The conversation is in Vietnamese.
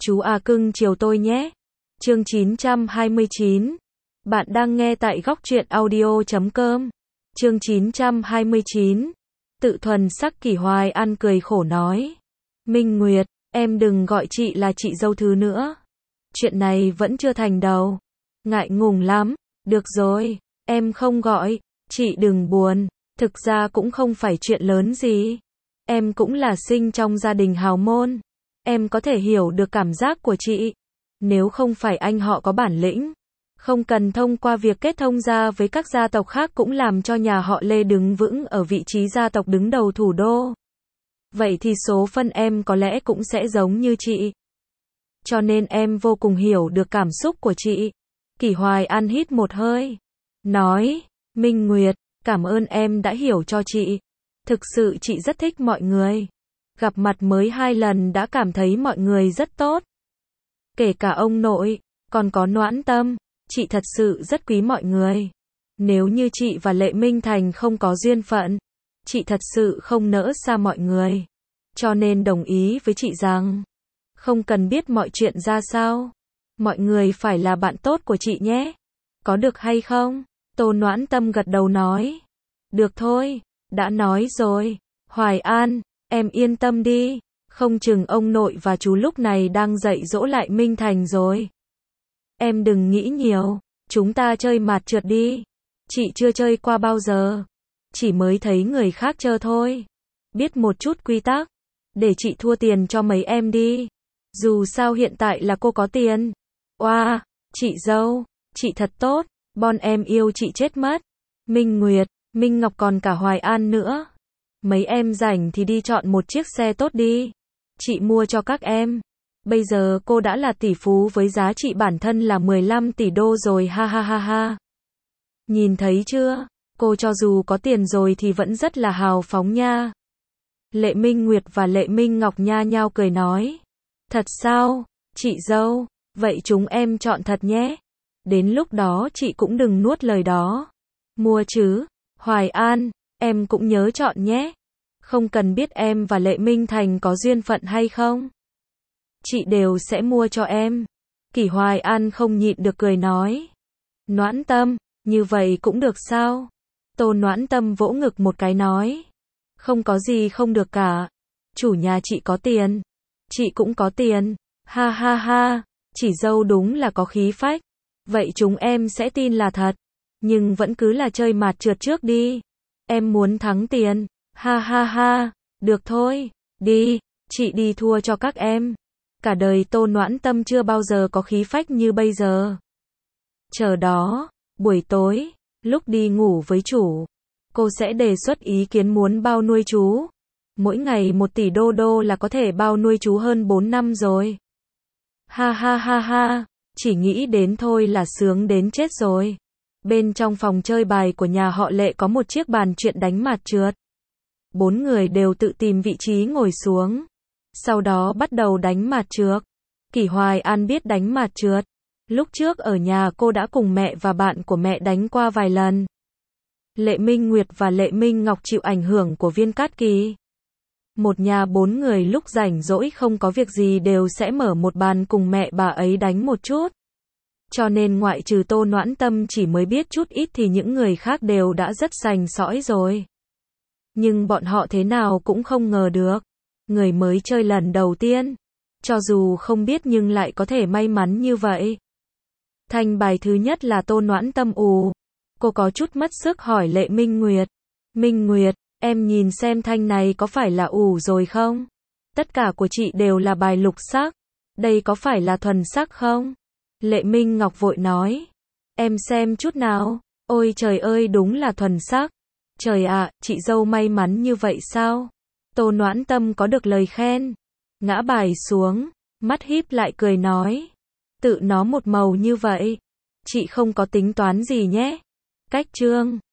Chú à cưng chiều tôi nhé. Chương 929. Bạn đang nghe tại góc truyện audio.com. Chương 929. Tự thuần sắc Kỷ Hoài An cười khổ nói. Minh Nguyệt, em đừng gọi chị là chị dâu thứ nữa. Chuyện này vẫn chưa thành đâu. Ngại ngùng lắm. Được rồi, em không gọi. Chị đừng buồn. Thực ra cũng không phải chuyện lớn gì. Em cũng là sinh trong gia đình hào môn. Em có thể hiểu được cảm giác của chị. Nếu không phải anh họ có bản lĩnh, không cần thông qua việc kết thông gia với các gia tộc khác cũng làm cho nhà họ Lê đứng vững ở vị trí gia tộc đứng đầu thủ đô. Vậy thì số phận em có lẽ cũng sẽ giống như chị. Cho nên em vô cùng hiểu được cảm xúc của chị. Kỷ Hoài An hít một hơi. Nói, Minh Nguyệt, cảm ơn em đã hiểu cho chị. Thực sự chị rất thích mọi người. Gặp mặt mới 2 lần đã cảm thấy mọi người rất tốt. Kể cả ông nội, còn có Noãn Tâm, chị thật sự rất quý mọi người. Nếu như chị và Lệ Minh Thành không có duyên phận, chị thật sự không nỡ xa mọi người. Cho nên đồng ý với chị rằng, không cần biết mọi chuyện ra sao. Mọi người phải là bạn tốt của chị nhé. Có được hay không? Tô Noãn Tâm gật đầu nói. Được thôi, đã nói rồi. Hoài An, em yên tâm đi. Không chừng ông nội và chú lúc này đang dạy dỗ lại Minh Thành rồi. Em đừng nghĩ nhiều, chúng ta chơi mạt trượt đi. Chị chưa chơi qua bao giờ. Chỉ mới thấy người khác chơi thôi. Biết một chút quy tắc. Để chị thua tiền cho mấy em đi. Dù sao hiện tại là cô có tiền. Oa, chị dâu, chị thật tốt. Bọn em yêu chị chết mất. Minh Nguyệt, Minh Ngọc còn cả Hoài An nữa. Mấy em rảnh thì đi chọn một chiếc xe tốt đi. Chị mua cho các em. Bây giờ cô đã là tỷ phú với giá trị bản thân là 15 tỷ đô rồi, ha ha ha ha. Nhìn thấy chưa? Cô cho dù có tiền rồi thì vẫn rất là hào phóng nha. Lệ Minh Nguyệt và Lệ Minh Ngọc nha nhao cười nói. Thật sao? Chị dâu, vậy chúng em chọn thật nhé. Đến lúc đó chị cũng đừng nuốt lời đó. Mua chứ? Hoài An, em cũng nhớ chọn nhé. Không cần biết em và Lệ Minh Thành có duyên phận hay không. Chị đều sẽ mua cho em. Kỷ Hoài An không nhịn được cười nói. Noãn Tâm, như vậy cũng được sao? Tô Noãn Tâm vỗ ngực một cái nói. Không có gì không được cả. Chủ nhà chị có tiền. Chị cũng có tiền. Ha ha ha, chỉ dâu đúng là có khí phách. Vậy chúng em sẽ tin là thật. Nhưng vẫn cứ là chơi mạt trượt trước đi. Em muốn thắng tiền. Ha ha ha, được thôi, đi, chị đi thua cho các em. Cả đời Tô Noãn Tâm chưa bao giờ có khí phách như bây giờ. Chờ đó, buổi tối, lúc đi ngủ với chủ, cô sẽ đề xuất ý kiến muốn bao nuôi chú. Mỗi ngày 1 tỷ đô đô là có thể bao nuôi chú hơn 4 năm rồi. Ha ha ha ha, chỉ nghĩ đến thôi là sướng đến chết rồi. Bên trong phòng chơi bài của nhà họ Lệ có một chiếc bàn chuyện đánh mạt trượt. 4 người đều tự tìm vị trí ngồi xuống. Sau đó bắt đầu đánh mạt trượt. Kỷ Hoài An biết đánh mạt trượt. Lúc trước ở nhà cô đã cùng mẹ và bạn của mẹ đánh qua vài lần. Lệ Minh Nguyệt và Lệ Minh Ngọc chịu ảnh hưởng của Viên Cát Kỳ. Một nhà 4 người lúc rảnh rỗi không có việc gì đều sẽ mở một bàn cùng mẹ bà ấy đánh một chút. Cho nên ngoại trừ Tô Noãn Tâm chỉ mới biết chút ít thì những người khác đều đã rất sành sỏi rồi. Nhưng bọn họ thế nào cũng không ngờ được. Người mới chơi lần đầu tiên. Cho dù không biết nhưng lại có thể may mắn như vậy. Thanh bài thứ nhất là Tô Noãn Tâm ù. Cô có chút mất sức hỏi Lệ Minh Nguyệt. Minh Nguyệt, em nhìn xem thanh này có phải là ù rồi không? Tất cả của chị đều là bài lục sắc. Đây có phải là thuần sắc không? Lệ Minh Ngọc vội nói. Em xem chút nào. Ôi trời ơi đúng là thuần sắc. Trời ạ, chị dâu may mắn như vậy sao? Tô Noãn Tâm có được lời khen. Ngã bài xuống, mắt híp lại cười nói. Tự nó một màu như vậy. Chị không có tính toán gì nhé. Cách chương